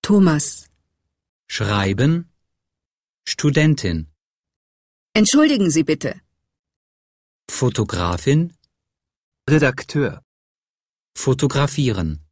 Thomas. Schreiben. Studentin. Entschuldigen Sie bitte. Fotografin. Redakteur. Fotografieren.